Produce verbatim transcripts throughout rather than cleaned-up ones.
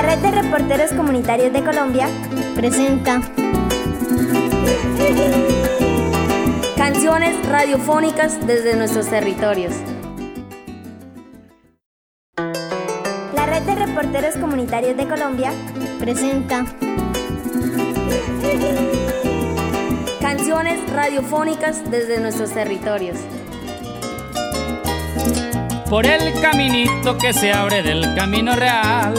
Red de Reporteros Comunitarios de Colombia presenta canciones radiofónicas desde nuestros territorios. La Red de Reporteros Comunitarios de Colombia presenta canciones radiofónicas desde nuestros territorios. Por el caminito que se abre del camino real,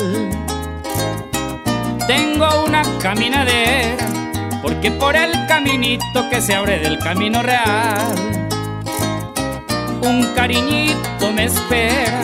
tengo una caminadera, porque por el caminito que se abre del camino real, un cariñito me espera.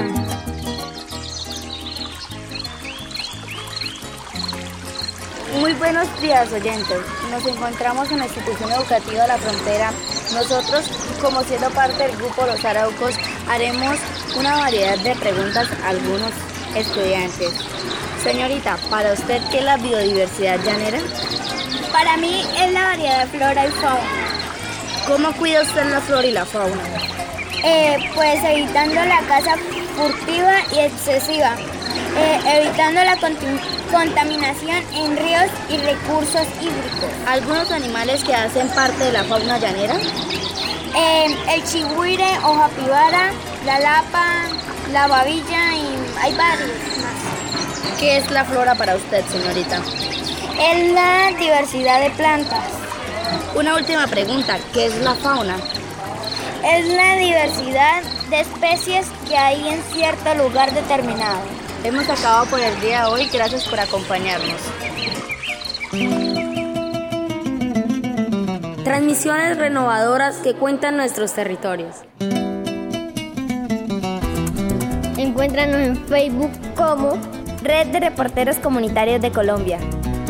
Muy buenos días, oyentes. Nos encontramos en la institución educativa La Frontera. Nosotros, como siendo parte del grupo Los Araucos, haremos una variedad de preguntas a algunos estudiantes. Señorita, ¿para usted qué es la biodiversidad llanera? Para mí es la variedad de flora y fauna. ¿Cómo cuida usted la flora y la fauna? Eh, pues evitando la caza furtiva y excesiva, eh, evitando la conti- contaminación en ríos y recursos hídricos. ¿Algunos animales que hacen parte de la fauna llanera? Eh, el chigüire, hoja pibara, la lapa, la babilla y hay varios más. ¿Qué es la flora para usted, señorita? Es la diversidad de plantas. Una última pregunta, ¿qué es la fauna? Es la diversidad de especies que hay en cierto lugar determinado. Hemos acabado por el día de hoy, gracias por acompañarnos. Transmisiones renovadoras que cuentan nuestros territorios. Encuéntranos en Facebook como Red de Reporteros Comunitarios de Colombia.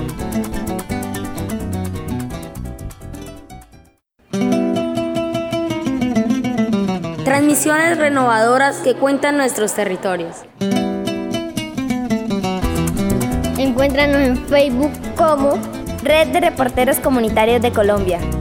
Transmisiones renovadoras que cuentan nuestros territorios. Encuéntranos en Facebook como Red de Reporteros Comunitarios de Colombia.